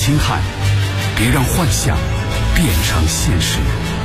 侵害，别让幻想变成现实。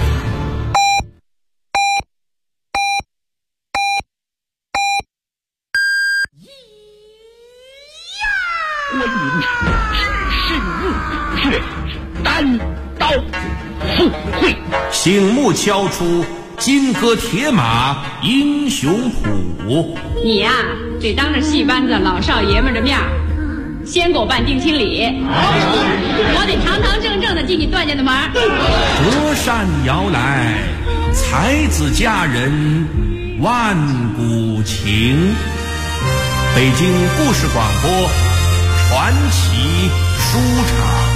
观音只身入血，单刀赴会， 醒目敲出金戈铁马英雄谱。 你呀，得当着戏班子老少爷们的面先给我办定亲礼，我得堂堂正正的进你段家的门。 隔扇摇来，才子佳人万古情。北京故事广播传奇书场。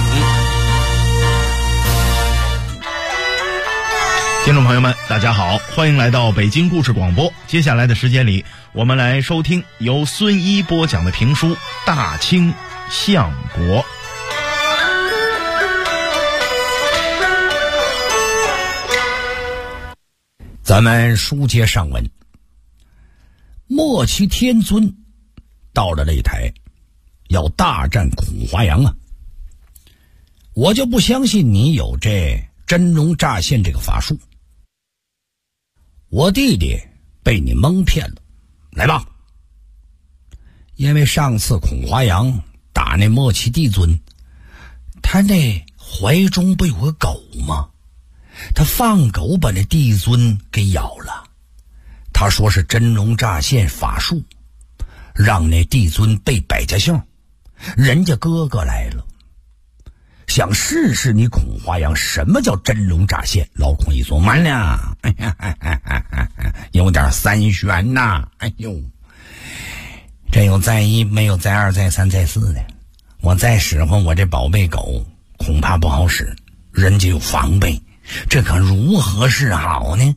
听众朋友们大家好，欢迎来到北京故事广播。接下来的时间里，我们来收听由孙一播讲的评书《大清相国》。 咱们书接上文，末期天尊到了擂台，要大战孔华阳啊！我就不相信你有这真龙乍现这个法术，我弟弟被你蒙骗了。来吧，因为上次孔华阳打那末期帝尊，他那怀中不有个狗吗？他放狗把那帝尊给咬了，他说是真龙乍现法术，让那帝尊被百家姓。人家哥哥来了，想试试你孔华阳什么叫真龙乍现。老孔一琢磨了，有点三玄呐，哎呦，这有再一没有再二再三再四的，我再使唤我这宝贝狗恐怕不好使，人家有防备，这可如何是好呢？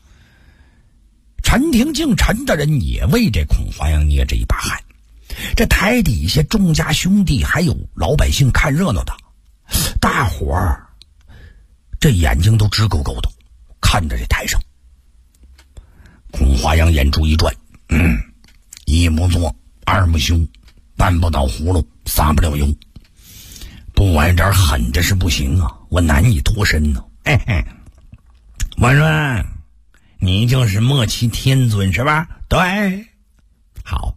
陈廷敬陈大人也为这孔华阳捏着一把汗。这台底下众家兄弟还有老百姓看热闹的，大伙儿这眼睛都直勾勾的看着这台上。孔华阳眼珠一转，一不做二不休，搬不倒葫芦撒不了油，不玩点狠的是不行啊，我难以脱身呢。我说你就是末期天尊是吧？对，好。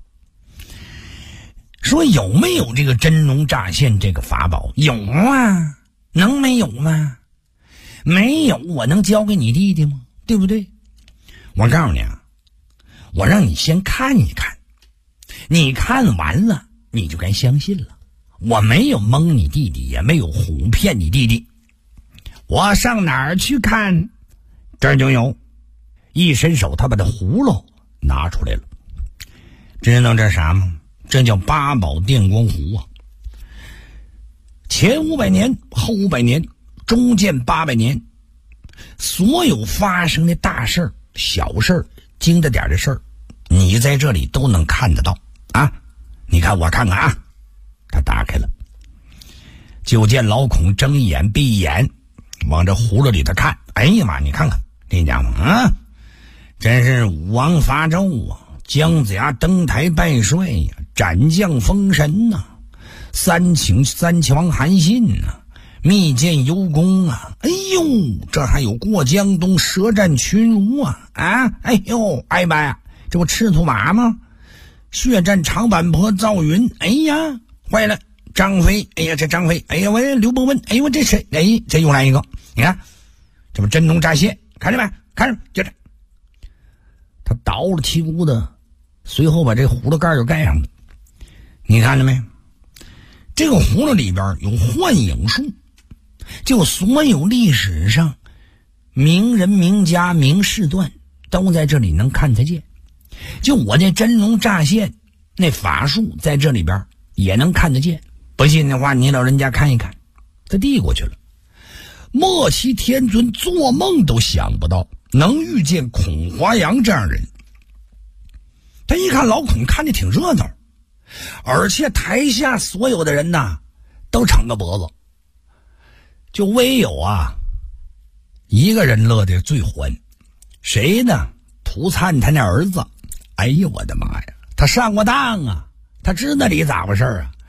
说有没有这个真龙乍现这个法宝？有啊，能没有吗？没有我能交给你弟弟吗？对不对？我告诉你啊，我让你先看一看，你看完了你就该相信了。我没有蒙你弟弟，也没有唬骗你弟弟。我上哪儿去看？这儿就有。一伸手，他把这葫芦拿出来了。知道这啥吗？这叫八宝电光壶啊！前500年，后500年，中间800年，所有发生的大事儿、小事儿、精着点的事儿，你在这里都能看得到啊！你看我看看啊，他打开了，就见老孔睁一眼闭一眼，往这葫芦里头看。哎呀妈，你看看这家伙啊，真是武王伐纣啊！姜子牙登台拜帅呀，斩将封神呐，三强韩信呐，密剑幽公啊，哎呦，这还有过江东舌战群儒啊，哎呦，哎妈呀，这不赤兔马吗？血战长坂坡赵云，哎呀，坏了，张飞，哎呀，这张飞，哎呀，我刘伯温，哎呦，这谁？哎，这又来一个，你看，这不真龙乍现，看着没？看着，就这，他倒了七股的。随后把这葫芦盖就盖上了，你看了没？这个葫芦里边有幻影术，就所有历史上名人名家名士段都在这里能看得见，就我这真龙乍现那法术在这里边也能看得见。不信的话，你老人家看一看。他递过去了。末期天尊做梦都想不到能遇见孔华阳这样人。他一看老孔看着挺热闹，而且台下所有的人呐都撑个脖子，就唯有啊一个人乐得最欢。谁呢？涂灿他那儿子。哎呦我的妈呀，他上过当啊，他知道里咋回事啊。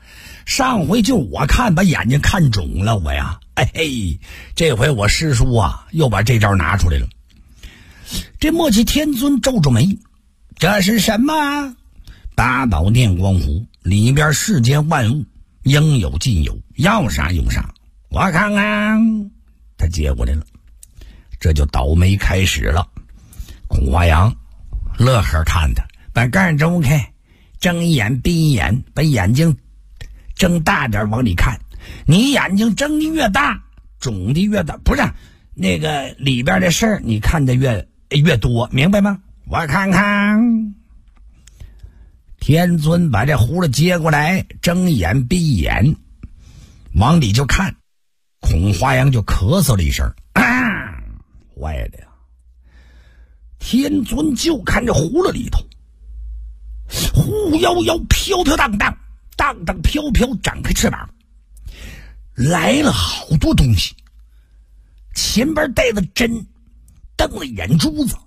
上回就我看把眼睛看肿了，我呀，哎嘿，这回我师叔啊又把这招拿出来了。这墨气天尊皱皱眉，这是什么？八宝念光壶里边世间万物应有尽有，要啥有啥。我看看，他接过来了，这就倒霉开始了。孔华阳乐呵看他，把盖睁开，睁一眼闭一眼，把眼睛睁大点往里看。你眼睛睁的越大，肿的越大，不是那个里边的事儿，你看的越多，明白吗？我看看。天尊把这葫芦接过来，睁眼闭眼，往里就看。孔华阳就咳嗽了一声，坏了呀！天尊就看这葫芦里头，忽悠悠，飘飘荡荡，荡荡飘飘，展开翅膀，来了好多东西。前边带着针，瞪了眼珠子，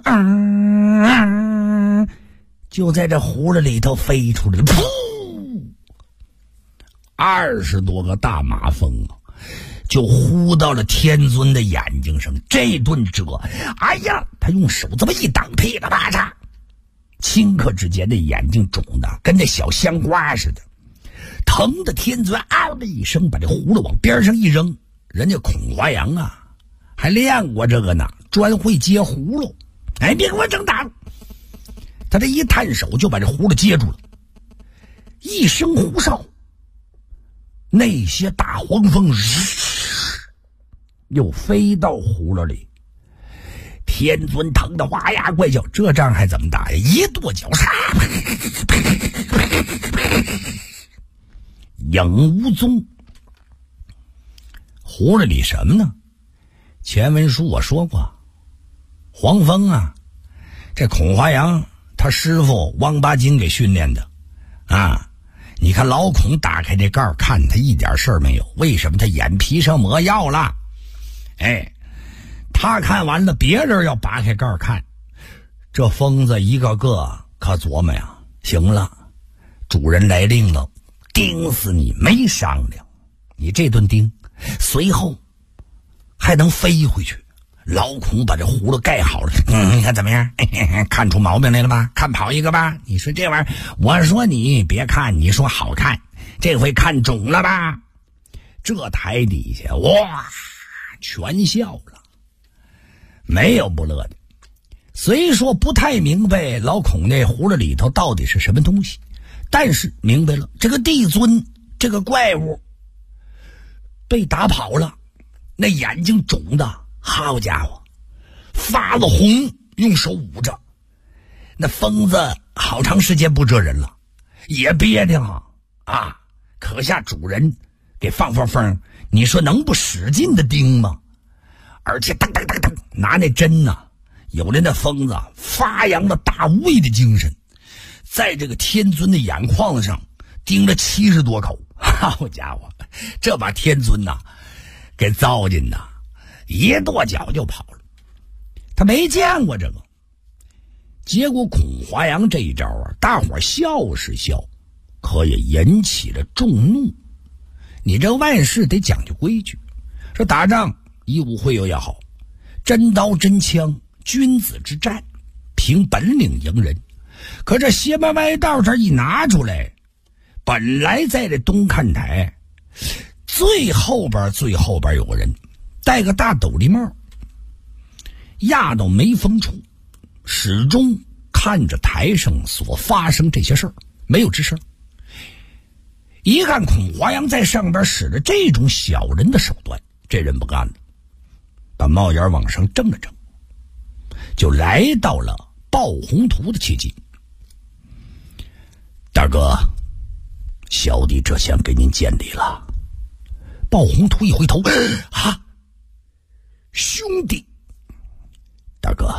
就在这葫芦里头飞出来了，噗！20多个大马蜂啊，就呼到了天尊的眼睛上。这顿折，哎呀，他用手这么一挡，噼里啪嚓，顷刻之间的眼睛肿的跟那小香瓜似的，疼的天尊嗷的一声把这葫芦往边上一扔。人家孔华阳啊还练过这个呢，专会接葫芦。哎，别给我整打了！他这一探手就把这葫芦接住了，一声呼哨，那些大黄蜂又飞到葫芦里。天尊疼得哇呀怪叫，这仗还怎么打呀？一跺脚，影无踪。葫芦里什么呢？前文书我说过，黄蜂啊，这孔华阳他师傅汪八经给训练的啊！你看老孔打开这盖儿看，他一点事儿没有。为什么？他眼皮上抹药了。哎，他看完了，别人要拔开盖儿看，这疯子一个个可琢磨呀，行了，主人来令了，盯死你没商量。你这顿盯，随后还能飞回去。老孔把这葫芦盖好了，你看怎么样？看出毛病来了吧？看跑一个吧？你说这玩意儿，我说你别看，你说好看，这回看肿了吧？这台底下哇，全笑了，没有不乐的。虽说不太明白老孔那葫芦里头到底是什么东西，但是明白了，这个帝尊这个怪物被打跑了，那眼睛肿的，好家伙，发了红，用手捂着。那疯子好长时间不蛰人了，也憋挺啊，可下主人给放风，你说能不使劲的盯吗？而且当拿那针呐，有的那疯子发扬了大无畏的精神，在这个天尊的眼眶子上盯了70多口。好家伙，这把天尊呐给糟践的，一跺脚就跑了。他没见过这个，结果孔华阳这一招啊，大伙笑是笑，可也引起了众怒。你这万事得讲究规矩，说打仗以武会友也好，真刀真枪，君子之战，凭本领赢人。可这邪门歪道这一拿出来，本来在这东看台最后边有个人戴个大斗笠帽，压到眉峰处，始终看着台上所发生这些事儿，没有吱声。一看孔华阳在上边使了这种小人的手段，这人不干了，把帽檐往上正了正，就来到了鲍宏图的接近。大哥，小弟这厢给您见礼了。鲍宏图一回头，啊，兄弟，大哥，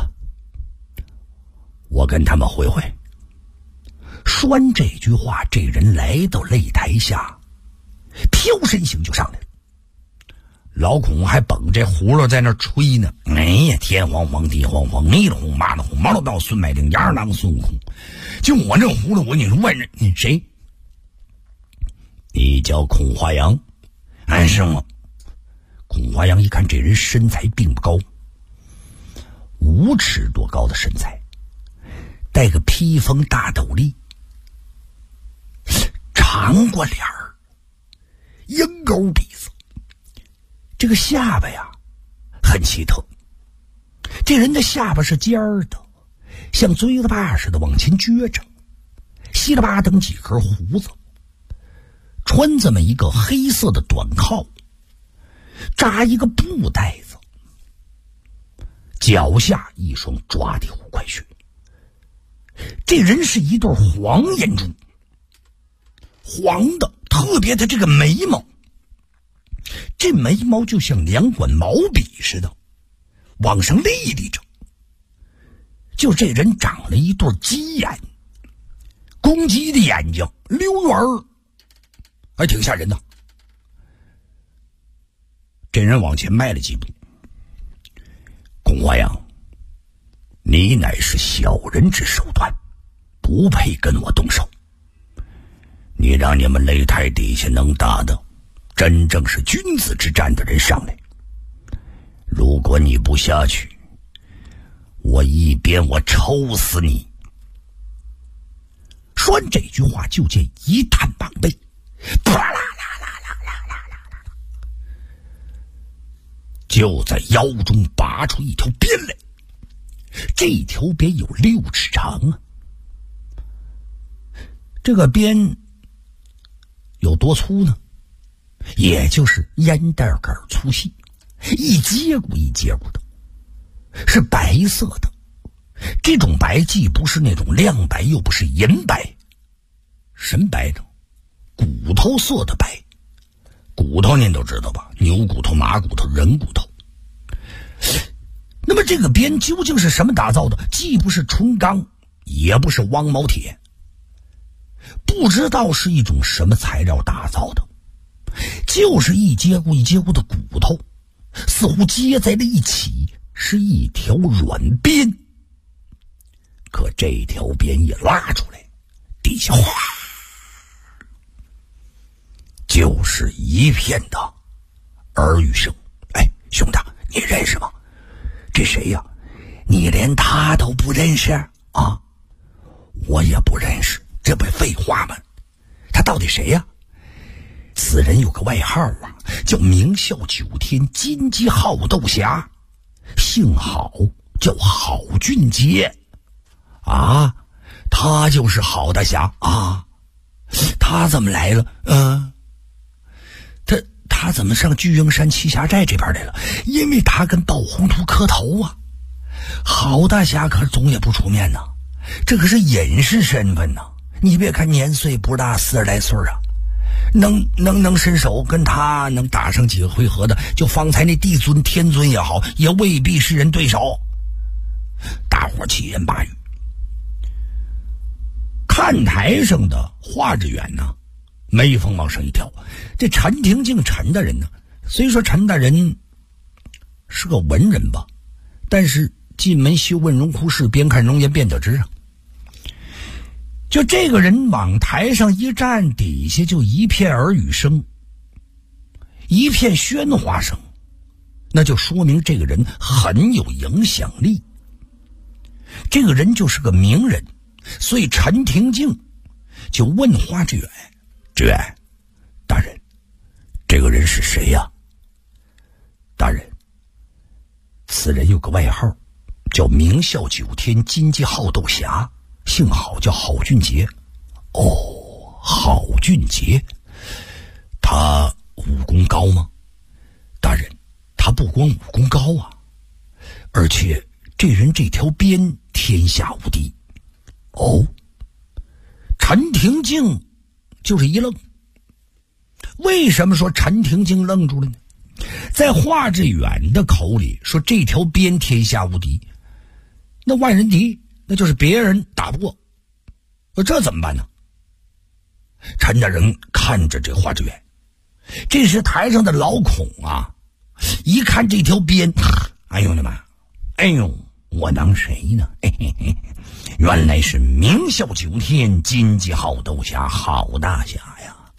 我跟他们会会。说完这句话，这人来到擂台下，飘身形就上来了。老孔还捧这葫芦在那吹呢，哎呀，天黄黄地黄黄，你了红妈了红，毛了到孙百灵，牙儿当孙悟空。就我这葫芦，我跟你说，问人你谁？ 你叫孔华阳？是吗？孔华阳一看这人身材并不高，5尺多高的身材，戴个披风大斗笠，长过脸儿，鹰钩鼻子，这个下巴呀很奇特，这人的下巴是尖儿的，像锥子把似的往前撅着，稀里巴登几根胡子，穿这么一个黑色的短靠，扎一个布袋子，脚下一双抓地虎快靴。这人是一对黄眼珠，黄的，特别的这个眉毛，这眉毛就像2管毛笔似的往上立立着，就这人长了一对鸡眼，公鸡的眼睛，溜圆儿，还挺吓人的。这人往前迈了几步，孔华阳，你乃是小人之手段，不配跟我动手。你让你们擂台底下能打的真正是君子之战的人上来，如果你不下去，我一边我抽死你。说完这句话，就见一探膀背，啪啦啦啦啦啦啦啦，就在腰中拔出一条鞭来。这条鞭有6尺长啊，这个鞭有多粗呢？也就是烟袋杆粗细，一节骨一节骨的，是白色的。这种白既不是那种亮白，又不是银白，什么白呢？骨头色的白。骨头您都知道吧？牛骨头、马骨头、人骨头。那么这个鞭究竟是什么打造的？既不是纯钢，也不是汪毛铁，不知道是一种什么材料打造的，就是一节骨一节骨的骨头，似乎接在了一起，是一条软鞭。可这条鞭一拉出来，底下哗，就是一片的耳语声。哎，兄弟，你认识吗？这谁呀？你连他都不认识啊？我也不认识，这不废话吗？他到底谁呀？此人有个外号啊，叫明孝9天金鸡好斗侠，姓郝，叫郝俊杰啊。他就是郝大侠啊。他怎么来了？他怎么上巨鹰山栖霞寨这边来了？因为他跟鲍宏图磕头啊。郝大侠可总也不出面呢，这可是隐士身份呢。你别看年岁不大，40来岁啊，能伸手跟他能打上几个回合的，就方才那帝尊天尊也好，也未必是人对手。大伙七言八语。看台上的华志远呢，眉峰往上一挑。这陈廷敬陈大人呢，虽说陈大人是个文人吧，但是进门修问荣枯事，边看容颜便得知啊。就这个人往台上一站，底下就一片耳语声，一片喧哗声，那就说明这个人很有影响力，这个人就是个名人。所以陈廷敬就问华志远：“志远大人，这个人是谁呀？”大人，此人有个外号，叫明孝9天金鸡好斗侠，姓郝，叫郝俊杰。哦，郝俊杰，他武功高吗？大人，他不光武功高啊，而且这人这条鞭天下无敌。哦，陈廷敬就是一愣。为什么说陈廷敬愣住了呢？在华志远的口里说这条鞭天下无敌，那万人敌，那就是别人打不过，这怎么办呢？陈大人看着这华志远，这时台上的老孔啊，一看这条鞭，哎呦我的妈，哎呦，我当谁呢？嘿嘿嘿，原来是明孝9天金鸡好斗侠郝大侠呀！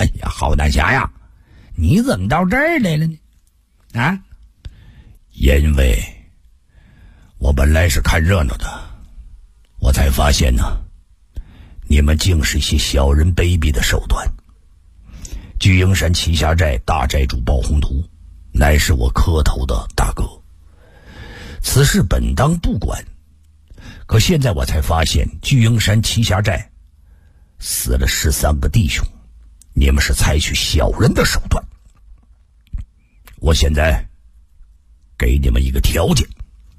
哎呀，郝大侠呀，你怎么到这儿来了呢？啊？因为我本来是看热闹的，我才发现呢，你们竟是一些小人卑鄙的手段。聚英山旗下寨大寨主包宏图，乃是我磕头的大哥。此事本当不管，可现在我才发现，聚英山旗下寨死了13个弟兄，你们是采取小人的手段。我现在给你们一个条件，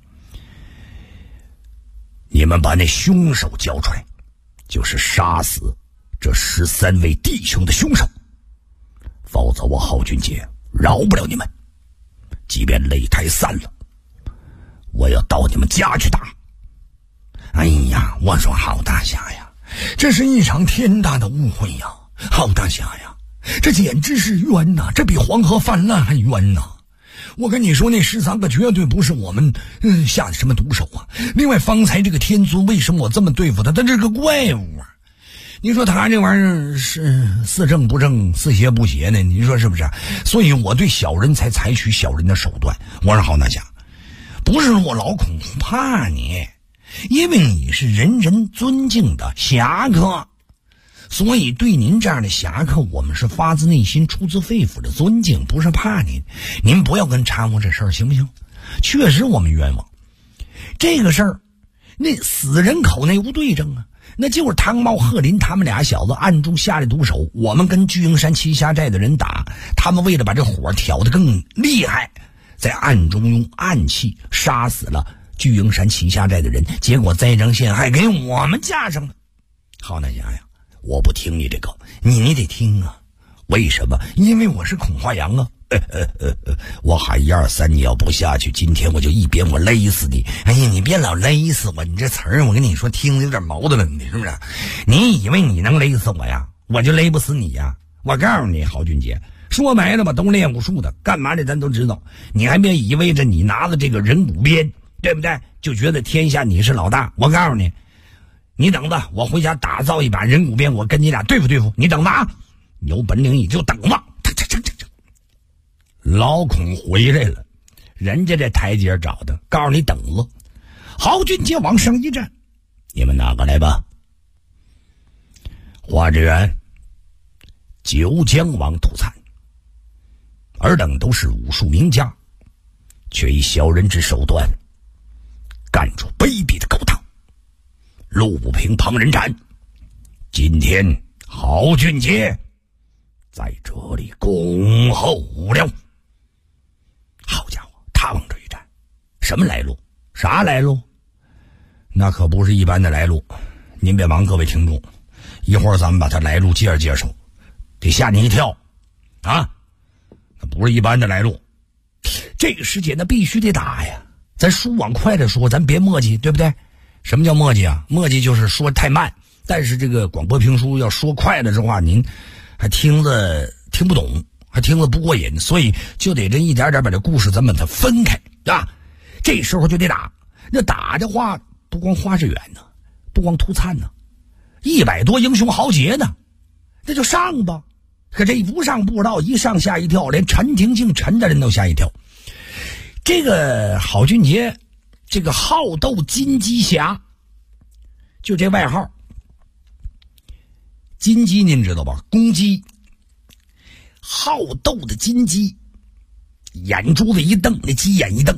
你们把那凶手交出来，就是杀死这13位弟兄的凶手，否则我郝俊杰饶不了你们。即便擂台散了，我要到你们家去打。 哎呀，我说郝大侠呀，这是一场天大的误会呀！郝大侠呀，这简直是冤呐，这比黄河泛滥还冤呐！我跟你说，那13个绝对不是我们下的什么毒手啊。另外，方才这个天尊为什么我这么对付他？他这个怪物啊！你说他这玩意儿是似正不正，似邪不邪呢？你说是不是？所以我对小人才采取小人的手段。我说郝大侠，不是我老孔不怕你，因为你是人人尊敬的侠客，所以对您这样的侠客，我们是发自内心、出自肺腑的尊敬，不是怕您。您不要跟掺和这事儿，行不行？确实我们冤枉。这个事儿，那死人口那无对证啊，那就是汤茂、贺林他们俩小子暗中下的毒手。我们跟聚英山旗下寨的人打，他们为了把这火挑得更厉害，在暗中用暗器杀死了聚英山旗下寨的人，结果栽赃陷害给我们架上了。郝大侠呀，我不听你这个，你得听啊！为什么？因为我是孔华阳啊！我喊1、2、3，你要不下去，今天我就一鞭我勒死你！哎呀，你别老勒死我，你这词儿我跟你说听着有点矛盾了，你是不是？你以为你能勒死我呀？我就勒不死你呀！我告诉你，郝俊杰，说白了吧，都练武术的，干嘛的咱都知道。你还别以为着你拿了这个人骨鞭，对不对？就觉得天下你是老大。我告诉你，你等着，我回家打造一把人骨鞭，我跟你俩对付对付。你等着啊！有本领你就等着。老孔回来了，人家这台阶找的，告诉你等着。郝俊杰往上一站，你们拿过来吧。华志远、九江王土灿，尔等都是武术名家，却以小人之手段干出卑鄙的勾当，路不平旁人斩。今天郝俊杰在这里恭候了。好家伙，他往这一站，什么来路？啥来路？那可不是一般的来路。您别忙，各位听众，一会儿咱们把他来路介绍介绍，得吓你一跳啊！那不是一般的来路。这个时间那必须得打呀，咱书往快的说，咱别墨迹，对不对？什么叫墨迹啊？墨迹就是说太慢，但是这个广播评书要说快了之话，您还听不懂，还听了不过瘾，所以就得这一点点把这故事咱把它分开啊。这时候就得打，那打的话不光花志远呢，不光涂灿呢，100多英雄豪杰呢，那就上吧。可这一不上不知道，一上吓一跳，连陈廷敬陈大人都吓一跳。这个郝俊杰，这个好斗金鸡侠，就这外号。金鸡您知道吧？公鸡。好斗的金鸡，眼珠子一瞪，那鸡眼一瞪。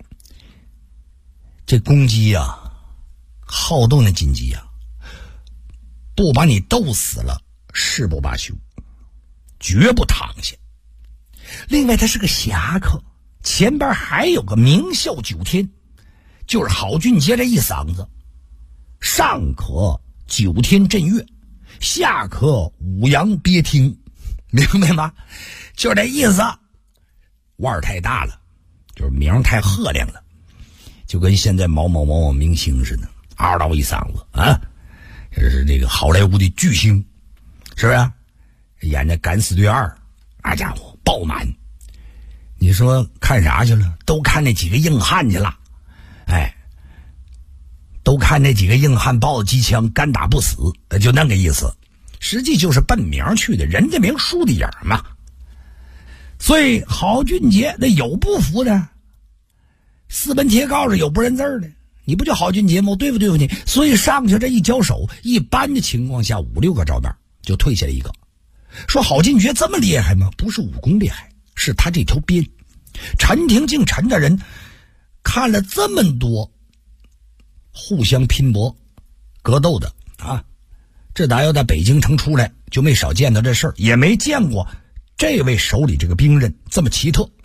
这公鸡啊，好斗那金鸡啊，不把你斗死了誓不罢休，绝不躺下。另外他是个侠客，前边还有个名校9天，就是郝俊杰这一嗓子，上可9天震岳，下可五阳鳖听，明白吗？就是这意思。腕儿太大了，就是名太赫亮了，就跟现在某明星似的，嗷嗷一嗓子啊，这是这个好莱坞的巨星，是不是？演的《敢死队2》，那家伙爆满。你说看啥去了？都看那几个硬汉去了，哎，都看那几个硬汉抱着机枪干打不死，就那个意思。 实际就是奔名去的，人家名树的影嘛。所以郝俊杰那有不服的，四门贴告上有不认字的，你不就郝俊杰吗？对不对付你？所以上去这一交手，一般的情况下5、6个照面就退下来一个。说郝俊杰这么厉害吗？不是武功厉害，是他这条鞭。陈廷敬陈家人看了这么多互相拼搏格斗的啊，这打要在北京城出来就没少见到这事儿，也没见过这位手里这个兵刃这么奇特。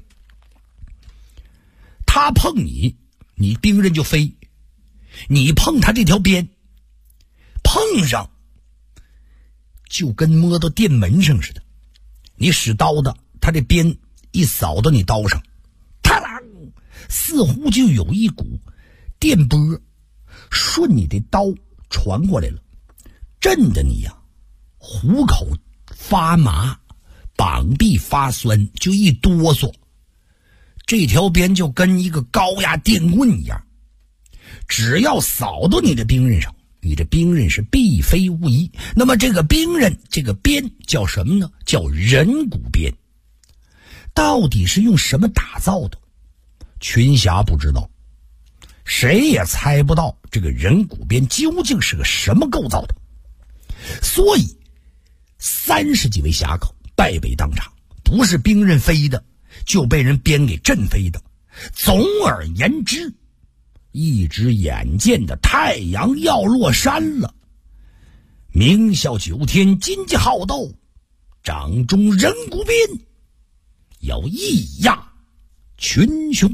他碰你，你兵刃就飞；你碰他这条鞭，碰上就跟摸到电门上似的。你使刀的，他这鞭一扫到你刀上，啪啦，似乎就有一股电波顺你的刀传过来了，震得你呀虎口发麻，膀臂发酸，就一哆嗦。这条鞭就跟一个高压电棍一样，只要扫到你的兵刃上，你这兵刃是必飞无疑。那么这个兵刃，这个鞭叫什么呢？叫人骨鞭。到底是用什么打造的？群侠不知道，谁也猜不到这个人骨鞭究竟是个什么构造的。所以30几位侠客败北当场，不是兵刃飞的，就被人鞭给震飞的。总而言之，一只眼见的太阳要落山了，明孝9天金鸡好斗，掌中人骨鞭要一压群雄。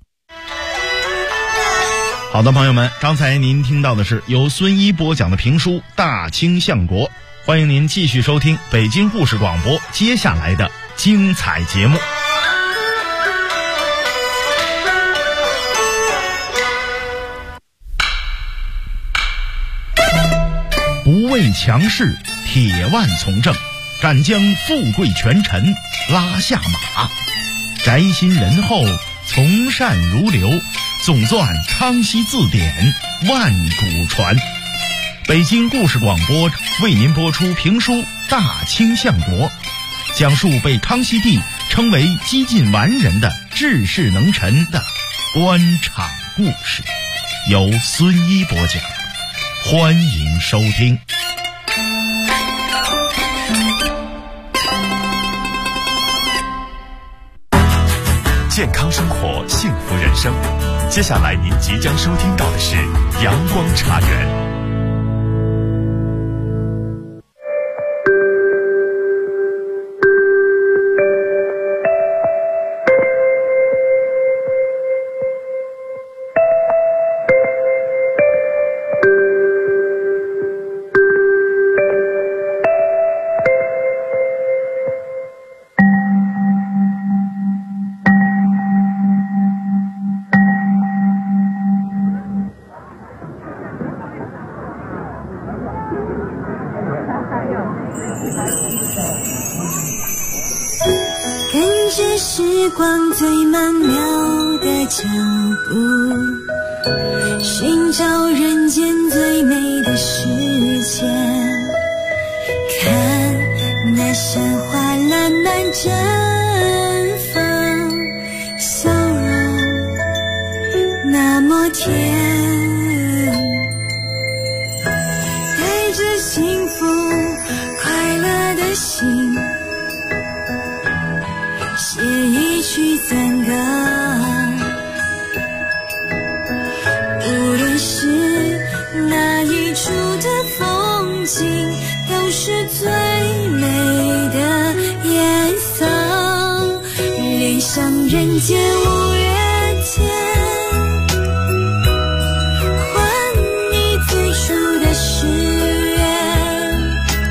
好的，朋友们，刚才您听到的是由孙一播讲的评书《大清相国》，欢迎您继续收听北京故事广播接下来的精彩节目。不畏强势，铁腕从政，敢将富贵权臣拉下马，宅心仁厚，从善如流，总纂康熙字典，万古传。北京故事广播为您播出评书《大清相国》，讲述被康熙帝称为几近完人的治世能臣的官场故事，由孙一播讲，欢迎收听。 健康生活，幸福人生。接下来您即将收听到的是阳光茶园。 跟着时光最曼妙的脚步，寻找人间最美的世界，看那山花烂漫绽放，笑容那么甜，带着幸福快乐的心，写一曲赞歌，无论是哪一处的风景，都是最美的颜色，恋上人间五月天，还你最初的誓愿，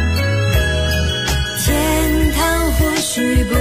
天堂或许不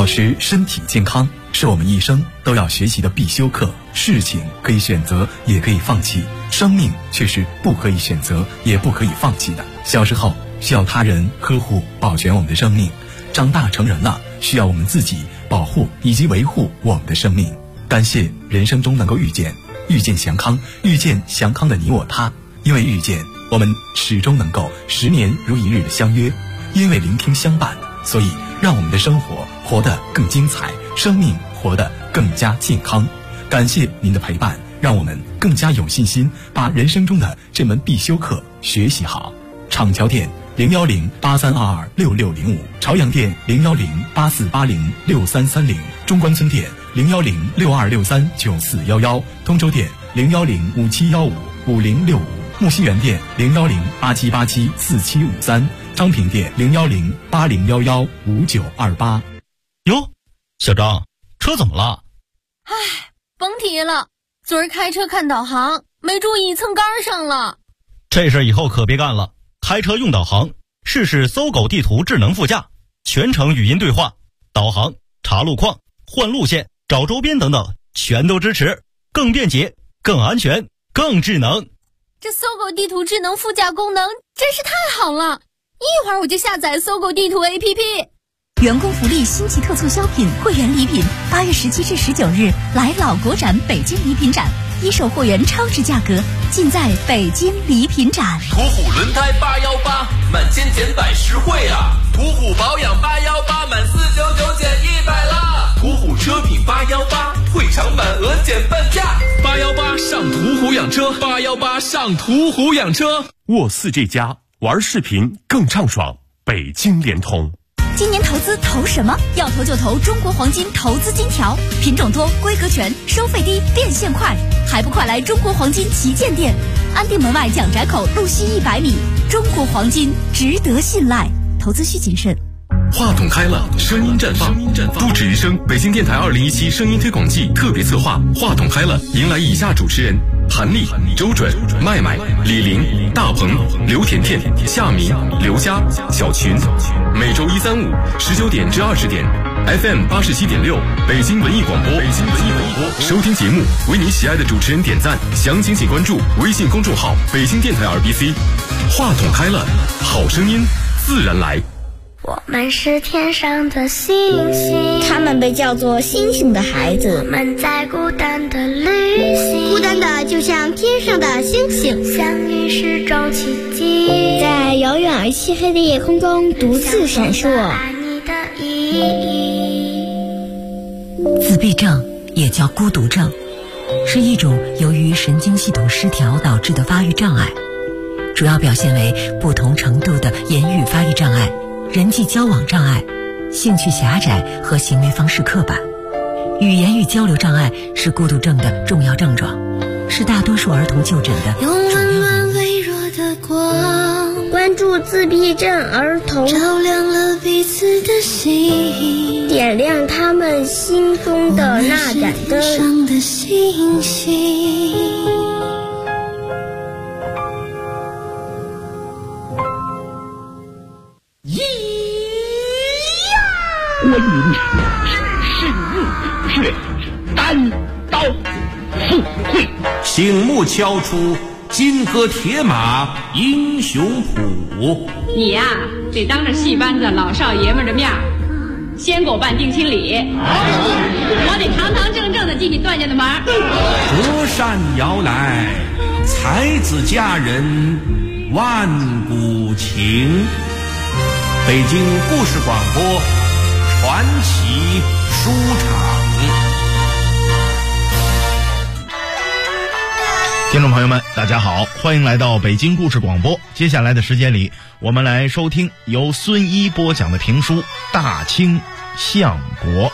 保持身体健康是我们一生都要学习的必修课。事情可以选择，也可以放弃，生命却是不可以选择，也不可以放弃的。小时候需要他人呵护保全我们的生命，长大成人了需要我们自己保护以及维护我们的生命。感谢人生中能够遇见祥康，遇见祥康的你我他。因为遇见，我们始终能够10年如一日的相约；因为聆听相伴，所以让我们的生活活得更精彩，生命活得更加健康。感谢您的陪伴，让我们更加有信心把人生中的这门必修课学习好。厂桥店01083226605，朝阳店01084806330，中关村店01062639411，通州店01057155065，木樨园店01087874753，昌平店01080115928。 哟，小张，车怎么了？ 唉，甭提了，昨儿开车看导航，没注意蹭杆上了。 这事以后可别干了，开车用导航，试试搜狗地图智能副驾，全程语音对话，导航、查路况、换路线、找周边等等，全都支持，更便捷、更安全、更智能。 这搜狗地图智能副驾功能真是太好了，一会儿我就下载搜狗地图 APP。 员工福利新奇特促销品会员礼品，8月17至19日来老国展北京礼品展，一手货源超值价格，尽在北京礼品展。 途虎轮胎818，满千减百实惠啊！途虎保养818，满499减100啦！途虎车品818，退场满额减半价。818上途虎养车，818上途虎养车。 沃4这家玩视频更畅爽，北京联通。 今年投资投什么？要投就投中国黄金投资金条，品种多，规格全，收费低，变现快，还不快来中国黄金旗舰店，安定门外蒋宅口路西100米。中国黄金值得信赖，投资需谨慎。 话筒开了，声音绽放，都市之声北京电台2017声音推广季特别策划话筒开了，迎来以下主持人：韩丽、周准、麦麦、李玲、大鹏、刘甜甜、夏明、刘佳、小群。每周1、3、5 19点至20点 ，FM 87.6北京文艺广播。收听节目，为你喜爱的主持人点赞，详情请关注微信公众号北京电台RBC。话筒开了，好声音自然来。 我们是天上的星星， 他们被叫做星星的孩子。 我们在孤单的旅行， 孤单的就像天上的星星， 相遇是种奇迹， 在遥远而漆黑的夜空中独自闪烁。 爱你的意义。 自闭症也叫孤独症，是一种由于神经系统失调导致的发育障碍，主要表现为不同程度的言语发育障碍、人际交往障碍、兴趣狭窄和行为方式刻板。语言与交流障碍是孤独症的重要症状，是大多数儿童就诊的主要原因。 用温暖微弱的光， 关注自闭症儿童， 照亮了彼此的心， 点亮他们心中的那盏灯。 我们是天上的星星。 观音知慎入，却单刀赴会。 醒目敲出金戈铁马英雄谱。 你呀，得当着戏班子老少爷们的面先给我办定亲礼，我得堂堂正正的进你段家的门。 隔山遥来，才子佳人万古情。北京故事广播传奇书场。 听众朋友们大家好，欢迎来到北京故事广播。接下来的时间里，我们来收听由孙一播讲的评书《大清相国》。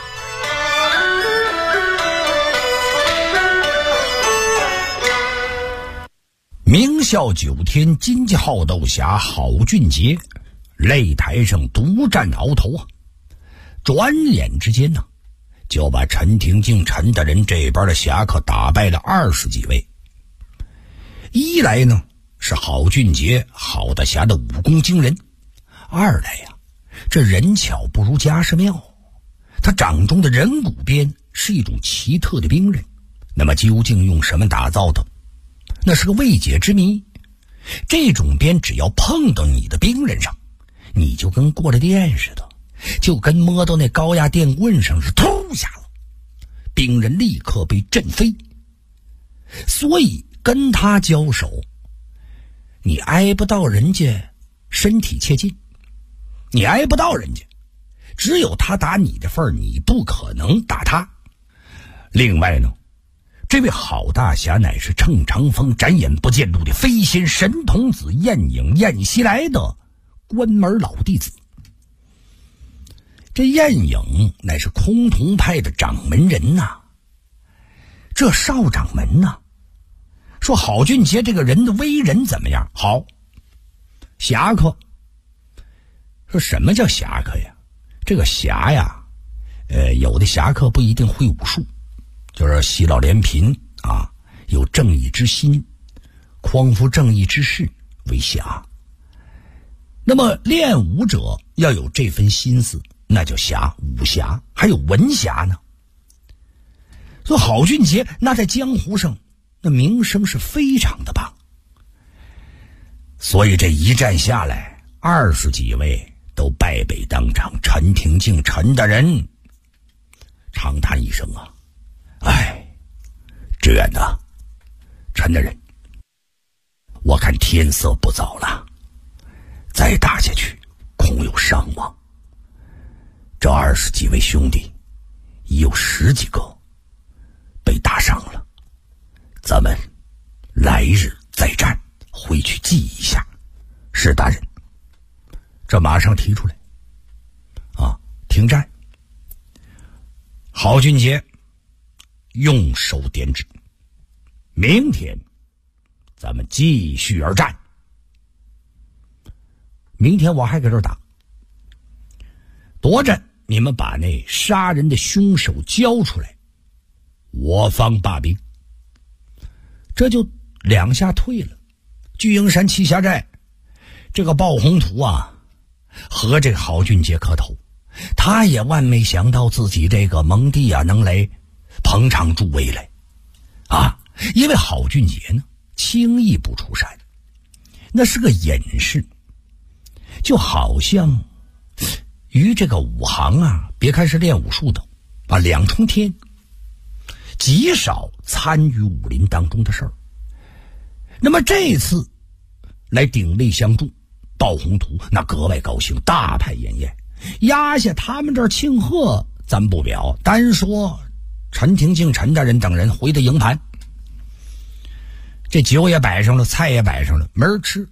明孝9天，金家好斗侠郝俊杰擂台上独占鳌头啊！转眼之间呢，就把陈廷敬陈大人这边的侠客打败了20几位。一来呢是郝俊杰郝大侠的武功惊人，二来呀，这人巧不如家事妙， 他掌中的人骨鞭是一种奇特的兵刃，那么究竟用什么打造的，那是个未解之谜。这种鞭只要碰到你的兵刃上，你就跟过了电似的，就跟摸到那高压电棍上是突下了，兵刃立刻被震飞。所以跟他交手，你挨不到人家身体切近，你挨不到人家，只有他打你的份儿，你不可能打他。另外呢，这位郝大侠乃是乘长风展眼不见路的飞仙神童子晏影晏西来的关门老弟子。这晏影乃是崆峒派的掌门人呐。这少掌门呐，说郝俊杰这个人的为人怎么样？好，侠客。说什么叫侠客呀？这个侠呀，有的侠客不一定会武术，就是喜老怜贫啊，有正义之心，匡扶正义之事为侠。那么练武者要有这份心思，那叫侠，武侠。还有文侠呢。所以郝俊杰那在江湖上那名声是非常的棒，所以这一战下来，20几位都败北当场。陈廷敬陈大人长叹一声啊，哎，志远呐，陈大人，我看天色不早了，再打下去恐有伤亡。这20几位兄弟已有10几个被打伤了，咱们来日再战，回去记一下。是大人。这马上提出来啊，停战。郝俊杰用手点指，明天咱们继续而战。明天我还搁这儿打，夺着你们把那杀人的凶手交出来，我方罢兵。这就2下退了。巨鹰山栖霞寨这个鲍宏图啊，和这个郝俊杰磕头，他也万没想到自己这个蒙弟啊能来捧场助威来啊！因为郝俊杰呢轻易不出山，那是个隐士，就好像于这个武行啊，别看是练武术的啊，2重天，极少参与武林当中的事儿。那么这次来鼎力相助，鲍宏图那格外高兴，大派宴宴，压下他们这儿庆贺咱不表，单说陈廷敬陈大人等人回的营盘，这酒也摆上了，菜也摆上了，没人吃。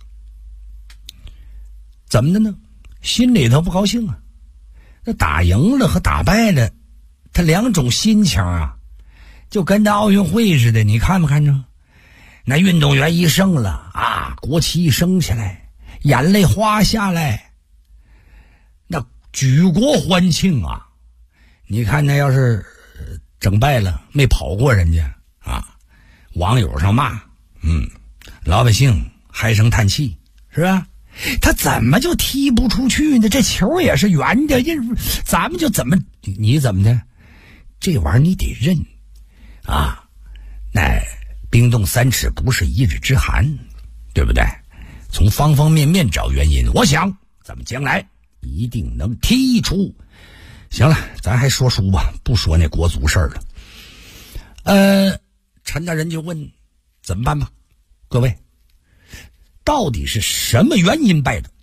怎么的呢？心里头不高兴啊。那打赢了和打败了，他2种心情啊，就跟那奥运会似的，你看没看着？那运动员一胜了啊，国旗一升起来，眼泪哗下来，那举国欢庆啊。你看那要是整败了，没跑过人家啊，网友上骂，老百姓唉声叹气，是吧？他怎么就踢不出去呢？这球也是圆的，咱们就怎么你怎么的？这玩意儿你得认啊，那冰冻3尺不是一日之寒，对不对？从方方面面找原因，我想咱们将来一定能踢出。行了，咱还说书吧，不说那国足事儿了。陈大人就问怎么办吧？各位，到底是什么原因败的？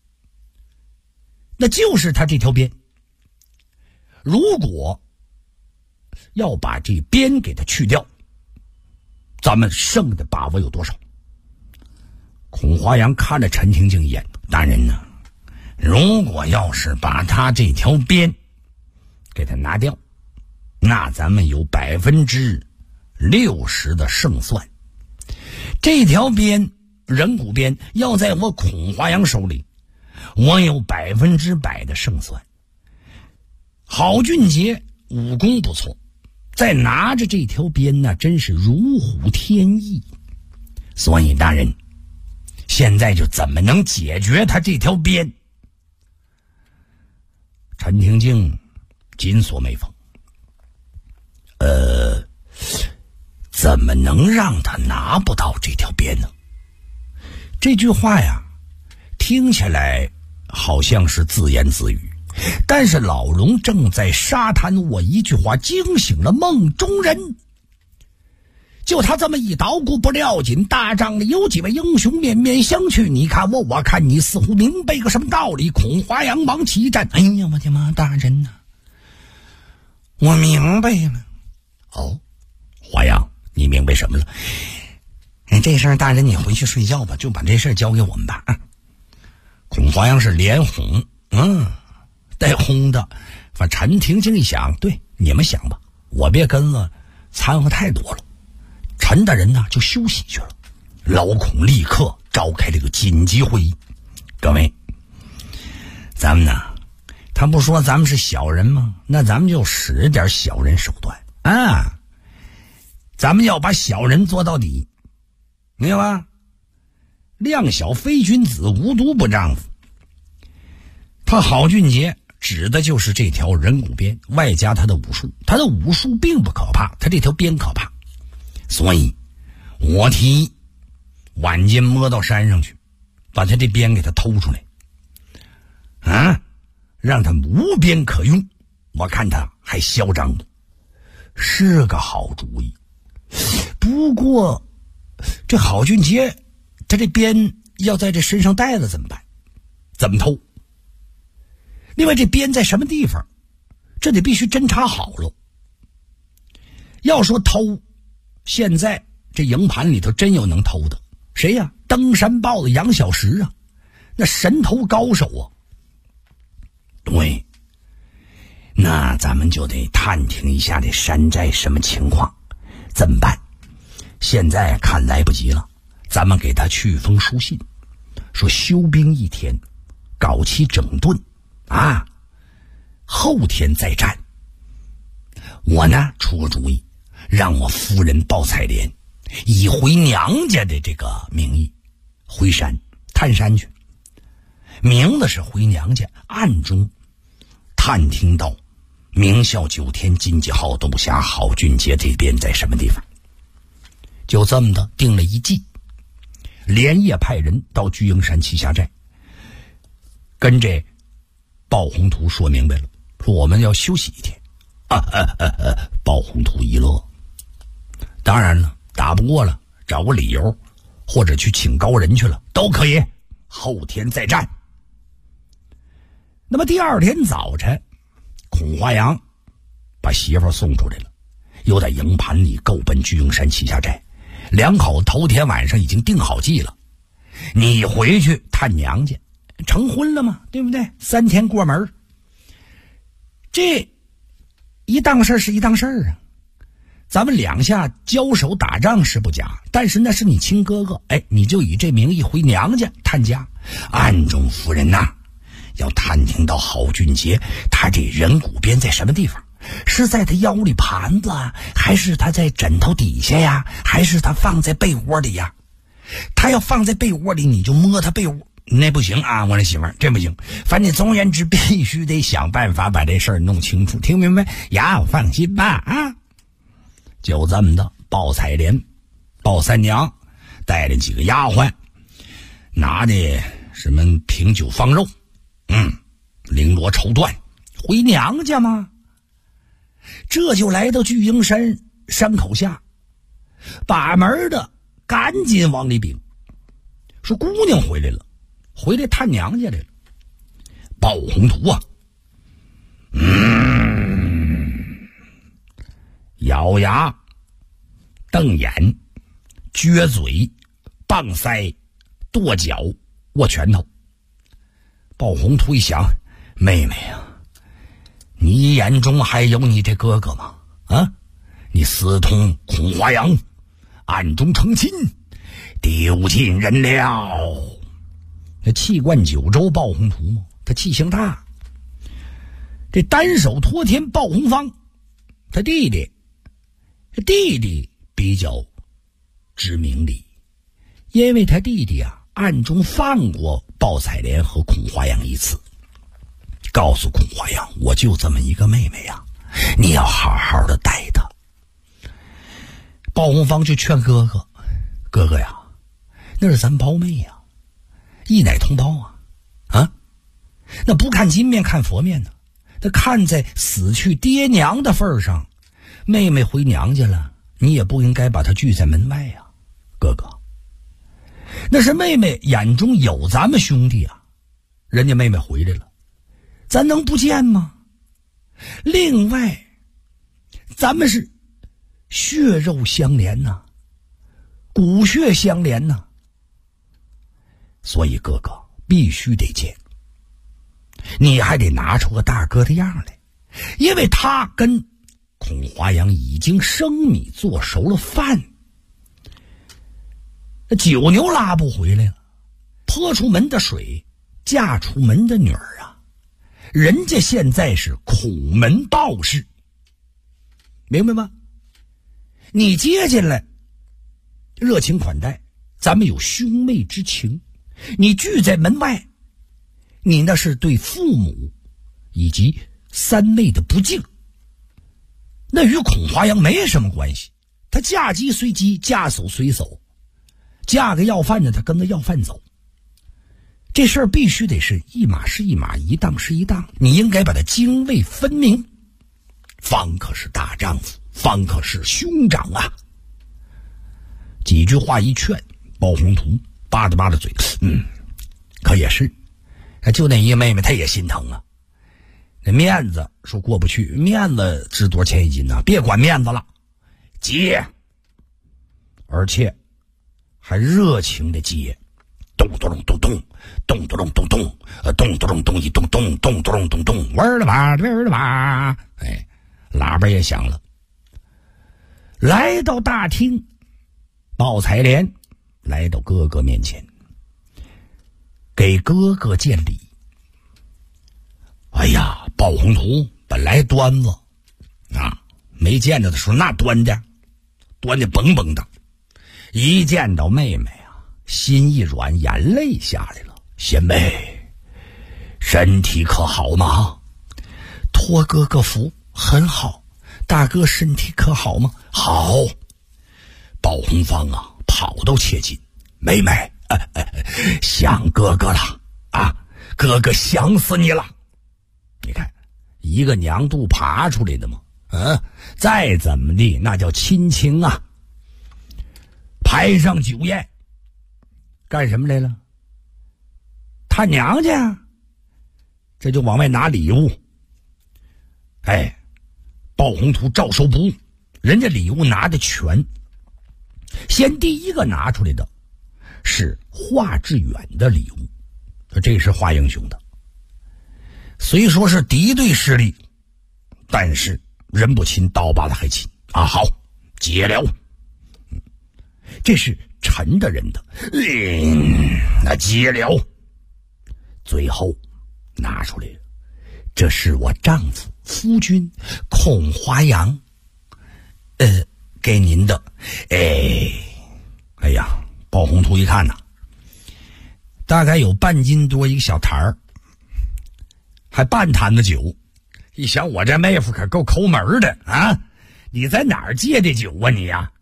那就是他这条鞭。如果要把这鞭给他去掉，咱们胜的把握有多少？孔华阳看了陈廷敬一眼，大人呢，如果要是把他这条鞭给他拿掉，那咱们有60%的胜算。这条鞭人骨鞭要在我孔华阳手里，我有100%的胜算。郝俊杰武功不错，再拿着这条鞭呢，真是如虎添翼。所以大人，现在就怎么能解决他这条鞭？陈廷敬紧锁眉峰。怎么能让他拿不到这条鞭呢？这句话呀，听起来好像是自言自语，但是老龙正在沙滩卧，一句话惊醒了梦中人。就他这么一捣鼓不要紧，大帐里有几位英雄面面相觑，你看我，我看你，似乎明白个什么道理。孔华阳忙起站，哎呀，我的妈，大人呐，我明白了。哦，华阳，你明白什么了？这事儿大人你回去睡觉吧，就把这事儿交给我们吧。孔华阳是连哄，带轰的。反正陈婷静一想，对，你们想吧，我别跟了，掺和太多了。陈大人呢就休息去了。老孔立刻召开这个紧急会议，各位，咱们呢，他不说咱们是小人吗？那咱们就使点小人手段啊！咱们要把小人做到底，明白吧？量小非君子，无毒不丈夫。他郝俊杰指的就是这条人骨鞭，外加他的武术。他的武术并不可怕，他这条鞭可怕。所以我提议晚间摸到山上去，把他这鞭给他偷出来让他无鞭可用，我看他还嚣张的，是个好主意。不过这郝俊杰他这鞭要在这身上带了怎么办？怎么偷？另外这鞭在什么地方，这得必须侦查好了。要说偷，现在这营盘里头真有能偷的，谁呀？登山豹的杨小石啊，那神偷高手啊。对，那咱们就得探听一下这山寨什么情况，怎么办？现在看来不及了，咱们给他去一封书信，说休兵1天，搞其整顿后天再战。我呢出个主意，让我夫人鲍彩莲以回娘家的这个名义回山探山去，明的是回娘家，暗中探听到明孝9天金鸡号都辖郝俊杰这边在什么地方。就这么的定了一计，连夜派人到巨鹰山栖霞寨，跟这鲍宏图说明白了，说我们要休息1天。鲍宏图一乐，当然了，打不过了，找个理由，或者去请高人去了，都可以，后天再战。那么第2天早晨，孔华阳把媳妇送出来了，又在营盘里够奔巨鹰山栖霞寨。两口头天晚上已经定好计了，你回去探娘家，成婚了嘛，对不对？3天过门，这一当事是一当事啊。咱们两下交手打仗是不假，但是那是你亲哥哥，你就以这名义回娘家探家。暗中夫人要探听到郝俊杰他这人骨鞭在什么地方，是在他腰里盘子还是他在枕头底下呀，还是他放在被窝里呀？他要放在被窝里，你就摸他被窝，那不行啊，我那媳妇儿，这不行。反正总而言之，必须得想办法把这事儿弄清楚，听明白呀？放心吧就这么的，鲍彩莲、鲍三娘带了几个丫鬟，拿的什么瓶酒放肉，绫罗绸缎，回娘家吗？这就来到巨鹰山山口下，把门的赶紧往里禀，说姑娘回来了，回来探娘家来了。鲍宏图咬牙瞪眼撅嘴棒腮跺脚握拳头。鲍宏图一想，妹妹你眼中还有你这哥哥吗？你私通孔华阳，暗中成亲，丢尽人了。那气贯九州鲍宏图嘛，他气性大。这单手托天鲍宏方，他弟弟比较知明理，因为他弟弟暗中放过鲍彩莲和孔华阳一次。 告诉孔华阳，我就这么一个妹妹呀，你要好好的待她。鲍红芳就劝哥哥，哥哥呀，那是咱胞妹呀，异奶同胞啊，那不看金面看佛面呢，那看在死去爹娘的份上，妹妹回娘家了，你也不应该把她拒在门外呀，哥哥。那是妹妹眼中有咱们兄弟啊，人家妹妹回来了，咱能不见吗？另外，咱们是血肉相连呐，骨血相连呐，所以哥哥必须得见。你还得拿出个大哥的样来，因为他跟孔华阳已经生米做熟了饭，酒牛拉不回来了，泼出门的水，嫁出门的女儿啊，人家现在是孔门道士，明白吗？你接进来热情款待，咱们有兄妹之情，你拒在门外，你那是对父母以及三妹的不敬，那与孔华阳没什么关系。他嫁鸡随鸡，嫁叟随叟，嫁个要饭的他跟着要饭走，这事儿必须得是一码是一码，一当是一当，你应该把它泾渭分明，方可是大丈夫，方可是兄长啊。几句话一劝，包宏图扒着扒着嘴，可也是，就那一个妹妹她也心疼啊，那面子说过不去，面子值多少钱一斤呢？别管面子了，接，而且还热情的接，咚咚咚咚咚咚咚咚咚咚咚咚咚一咚咚咚咚咚咚，玩了吧玩了吧，哎，喇叭也响了。来到大厅，鲍采莲来到哥哥面前，给哥哥见礼。哎呀，鲍宏图本来端子啊，没见着的时候那端的绷绷的，一见到妹妹啊，心一软，眼泪下来了。贤妹，身体可好吗？托哥哥福，很好。大哥身体可好吗？好。鲍红芳啊，跑到切近，妹妹，想哥哥了啊，哥哥想死你了。你看，一个娘肚爬出来的嘛，再怎么地那叫亲情啊。排上酒宴，干什么来了？他娘家，这就往外拿礼物。哎，鲍宏图照收不误，人家礼物拿的全。先第一个拿出来的是华致远的礼物，这是华英雄的。虽说是敌对势力，但是人不亲刀把他还亲啊！好，解了。这是陈的人的，那解了。最后拿出来了，这是我丈夫夫君孔华阳，给您的。哎呀，鲍宏图一看呐，大概有半斤多一个小坛儿，还半坛子酒。一想我这妹夫可够抠门的啊！你在哪儿借的酒啊你呀？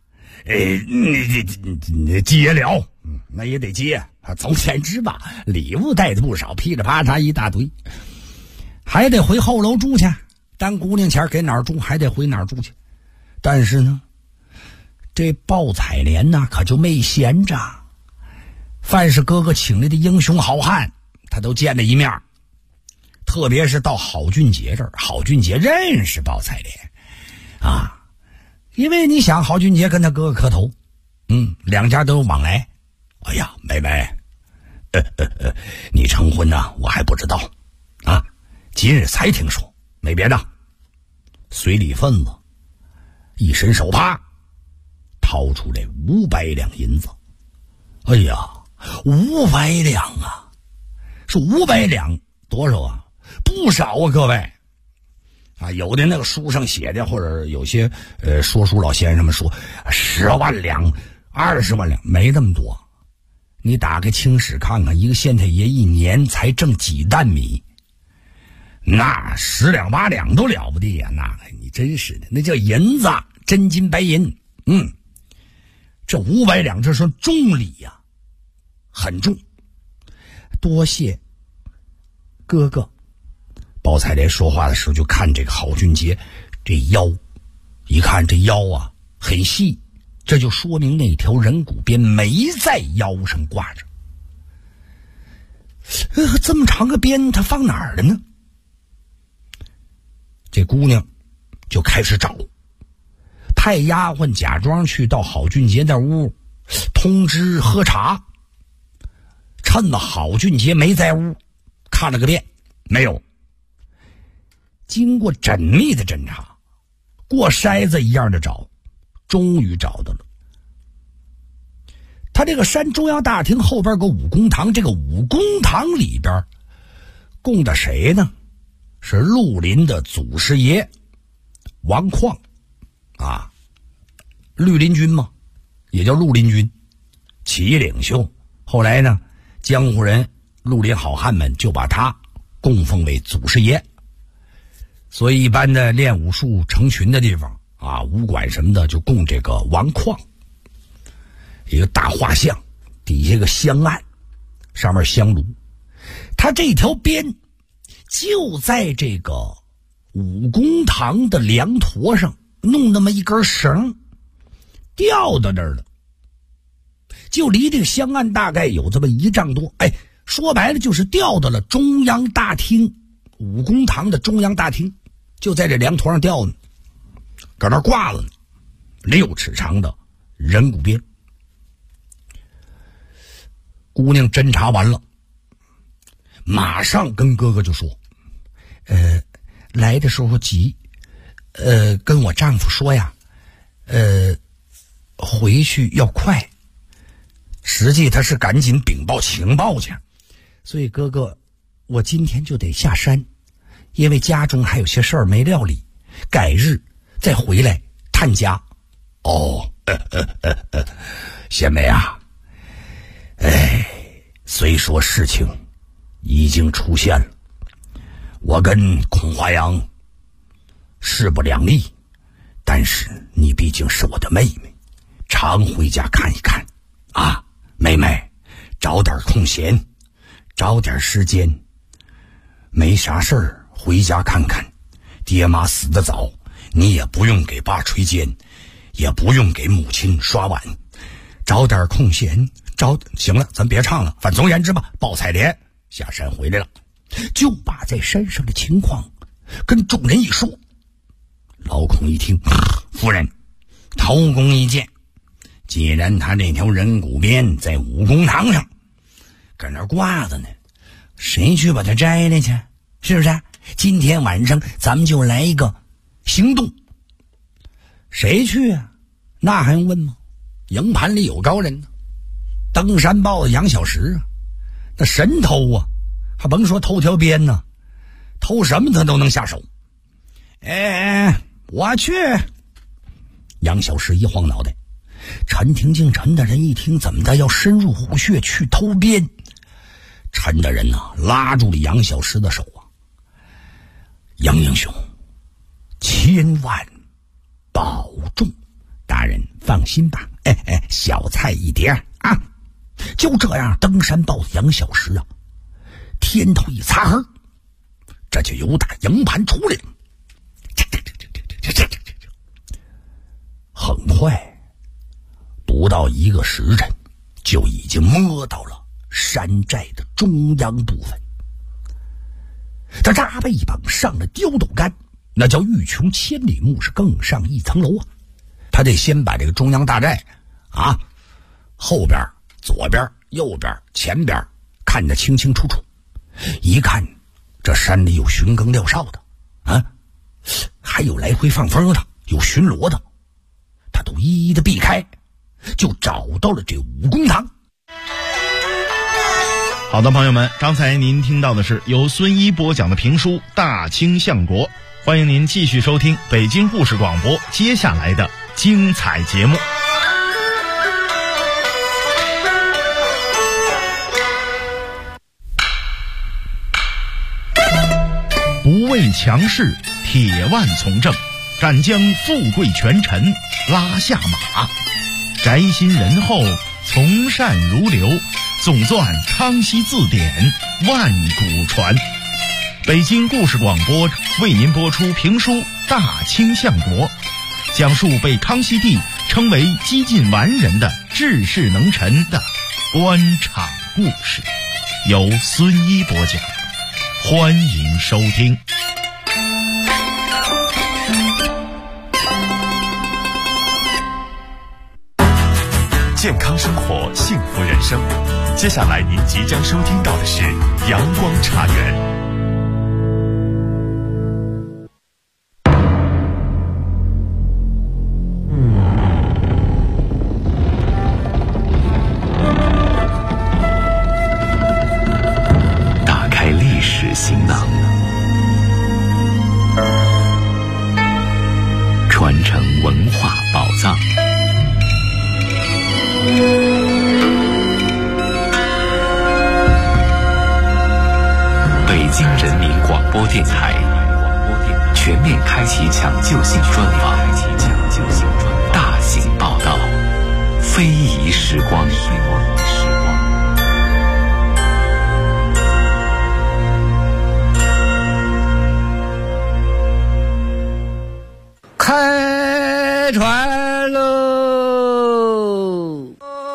你接了，那也得接。从前知吧，礼物带的不少，噼里啪嚓一大堆，还得回后楼住去。当姑娘钱给哪儿住，还得回哪儿住去。但是呢，这鲍采莲呐，可就没闲着。凡是哥哥请来的英雄好汉，他都见了一面。特别是到郝俊杰这儿，郝俊杰认识鲍采莲啊。因为你想，郝俊杰跟他哥哥磕头，两家都有往来。哎呀，妹妹，你成婚呢，我还不知道啊，今日才听说，没别的。随礼份子，一伸手啪，掏出来500两银子。哎呀，500两啊，是500两，多少啊？不少啊，各位。啊，有的那个书上写的，或者有些说书老先生们说10万两、20万两，没那么多。你打开清史看看，一个县太爷一年才挣几担米那10两8两都了不得呀，那个你真是的，那叫银子，真金白银。这500两这是重礼呀，很重。多谢哥哥。包彩莲说话的时候就看这个郝俊杰这腰，一看这腰啊很细，这就说明那条人骨鞭没在腰上挂着。这么长个鞭他放哪儿了呢？这姑娘就开始找，派丫鬟假装去到郝俊杰那屋通知喝茶，趁着郝俊杰没在屋看了个遍，没有。经过缜密的侦查，过筛子一样的找，终于找到了。他这个山中央大厅后边个武公堂，这个武公堂里边供的谁呢？是绿林的祖师爷王旷啊，绿林军嘛，也叫绿林军，起义领袖。后来呢，江湖人绿林好汉们就把他供奉为祖师爷。所以一般的练武术成群的地方啊，武馆什么的就供这个王旷，一个大画像，底下个香案，上面香炉。他这条鞭就在这个武公堂的梁坨上弄那么一根绳吊到那儿了，就离这个香案大概有这么1丈多。说白了就是吊到了中央大厅，武公堂的中央大厅就在这梁坨上吊呢，搁那挂了呢，6尺长的人骨鞭。姑娘侦查完了，马上跟哥哥就说来的时候急，跟我丈夫说呀，回去要快。实际他是赶紧禀报情报去，所以哥哥我今天就得下山，因为家中还有些事儿没料理，改日再回来探家。贤妹啊，虽说事情已经出现了，我跟孔华阳势不两立，但是你毕竟是我的妹妹，常回家看一看啊。妹妹找点空闲，找点时间，没啥事儿回家看看。爹妈死得早，你也不用给爸捶肩，也不用给母亲刷碗，找点空闲行了，咱别唱了。反总言之吧，包彩莲下山回来了，就把在山上的情况跟众人一说。老孔一听，夫人头功一件，既然他这条人骨鞭在武公堂上搁那挂着呢，谁去把它摘来去？是不是？今天晚上咱们就来一个行动。谁去啊？那还用问吗？营盘里有高人呢，登山豹子杨小石啊，那神偷啊，还甭说偷条鞭呢，偷什么他都能下手。我去。杨小石一晃脑袋，陈廷敬陈大人一听怎么的要深入虎穴去偷鞭，陈大人拉住了杨小石的手啊，杨英雄千万保重，大人放心吧，小菜一碟啊。就这样，登山豹子杨小石啊，天头一擦黑，这就由打营盘出来了。很快，不到1个时辰，就已经摸到了山寨的中央部分。他扎背膀上了刁斗杆，那叫欲穷千里目，是更上一层楼啊！他得先把这个中央大寨啊，后边、左边、右边、前边看得清清楚楚。一看，这山里有巡更撂哨的啊，还有来回放风的，有巡逻的，他都一一的避开，就找到了这武公堂。 好的，朋友们，刚才您听到的是由孙一播讲的评书《大清相国》，欢迎您继续收听北京故事广播接下来的精彩节目。 不畏强势，铁腕从政，敢将富贵权臣拉下马，宅心仁厚，从善如流，总纂康熙字典，万古传。北京故事广播为您播出评书《大清相国》，讲述被康熙帝称为几近完人的治世能臣的官场故事，由孙一播讲，欢迎收听。 健康生活，幸福人生。接下来您即将收听到的是阳光茶园。 打开历史行囊，传承文化宝藏。北京人民广播电台全面开启抢救性专访，大型报道，非遗时光。 开船喽！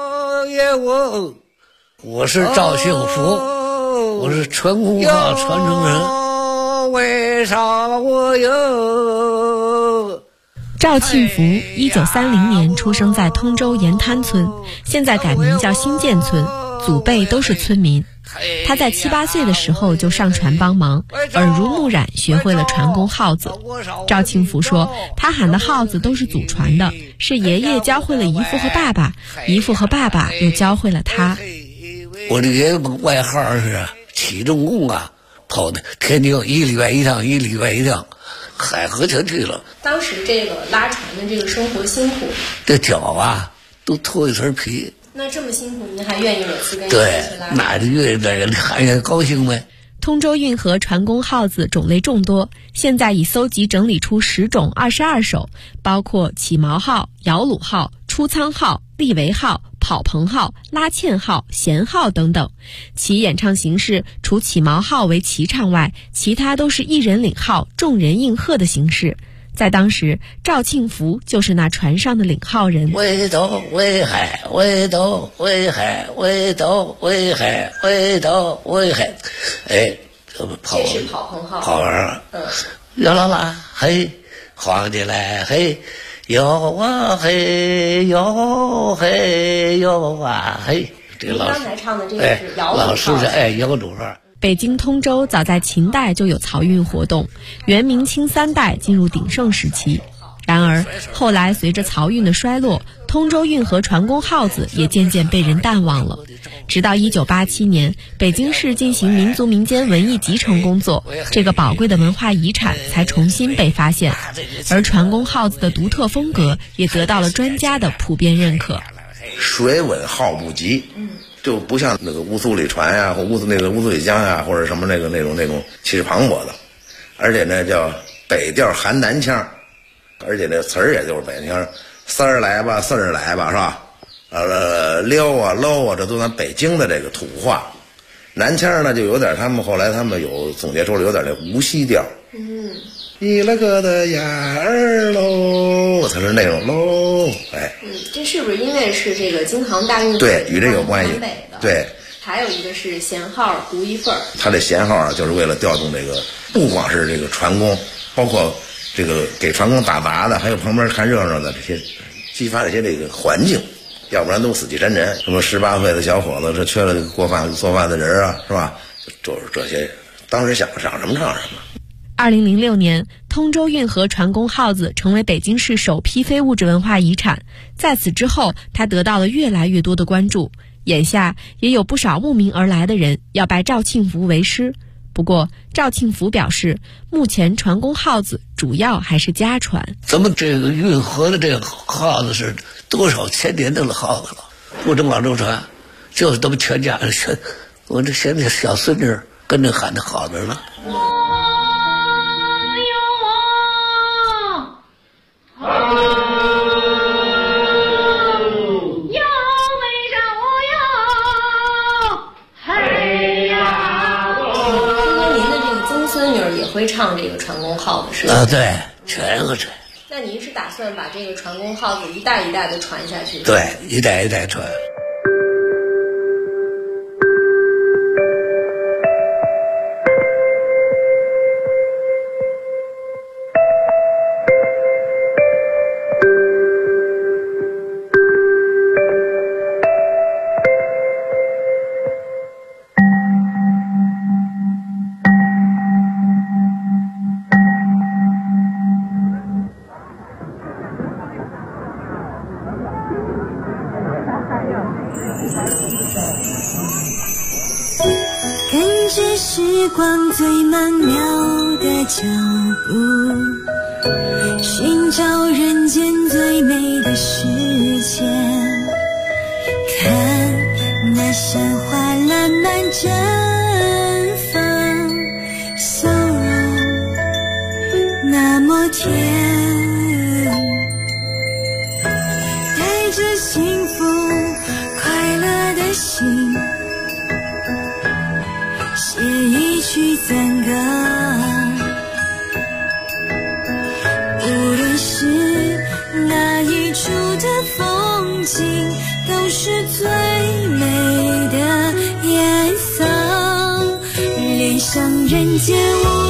我是赵幸福，我是传功号传承人。为啥我有？ 赵庆福1930年出生在通州沿滩村，现在改名叫新建村，祖辈都是村民。他在7、8岁的时候就上船帮忙，耳濡目染学会了传功号子。赵庆福说，他喊的号子都是祖传的，是爷爷教会了姨父和爸爸，姨父和爸爸又教会了他。 我的爷爷外号是起重工啊，跑的天津1礼拜1趟，1礼拜1趟，海河全去了。 当时这个拉船的这个生活辛苦， 这脚啊都脱一层皮。 那这么辛苦，您还愿意每次跟一起拉？ 对，那就愿意在喊也高兴呗。 通州运河传功号子种类众多，现在已搜集整理出10种22首，包括起锚号、摇橹号、出舱号、立桅号、跑棚号、拉纤号、弦号等等。其演唱形式除起锚号为齐唱外，其他都是一人领号，众人应和的形式。在当时，赵庆福就是那船上的领号人。 为斗为海，为斗为海，为斗为海，为斗为海。哎，这是跑棚号。 跑完了。摇啦啦，嘿，晃起来，嘿，摇啊嘿，摇嘿，摇啊嘿。这个刚才唱的这个是摇橹号。 老师是摇橹号。 北京通州早在秦代就有漕运活动，元明清3代进入鼎盛时期。然而后来随着漕运的衰落，通州运河传功号子也渐渐被人淡忘了。直到1987年，北京市进行民族民间文艺集成工作，这个宝贵的文化遗产才重新被发现，而传功号子的独特风格也得到了专家的普遍认可。 水稳号不急，就不像那个乌苏里船呀，或乌苏里江呀，或者什么那种气势磅礴的，而且呢叫北调含南腔，而且那词儿也就是北腔，三儿来吧，四儿来吧，是吧？撩啊搂啊，这都咱北京的这个土话。南腔呢就有点，后来他们有总结出了有点那无锡调。一了个的眼儿喽，才是那种喽，哎。 这是不是因为是这个京杭大运河？ 对，与这有关系。对。 还有一个是弦号独一份儿。 它这弦号啊，就是为了调动这个，不光是这个船工，包括这个给船工打杂的，还有旁边看热闹的这些，激发这些这个环境，要不然都死气沉沉。什么18岁的小伙子，这缺了做饭的人啊，是吧？就是这些，当时想什么唱什么。 2006年，通州运河传功号子成为北京市首批非物质文化遗产。在此之后，它得到了越来越多的关注。眼下也有不少慕名而来的人要拜赵庆福为师。不过，赵庆福表示，目前传功号子主要还是家传。 咱们这个运河的这个号子是多少千年的号子了，不能往周传，就是咱们全家人，，我这现在小孙女跟着喊的号子了。 唱这个船工号子是吧？ 对，全个这。 那您是打算把这个船工号子一代一代的传下去？ 对，一代一代传。 跟着时光最曼妙的脚步，寻找人间最美的世界。看那山花烂漫绽放，笑容那么甜，带着幸福快乐的心，写一曲赞歌。无论是哪一处的风景，都是最美的颜色，恋上人间无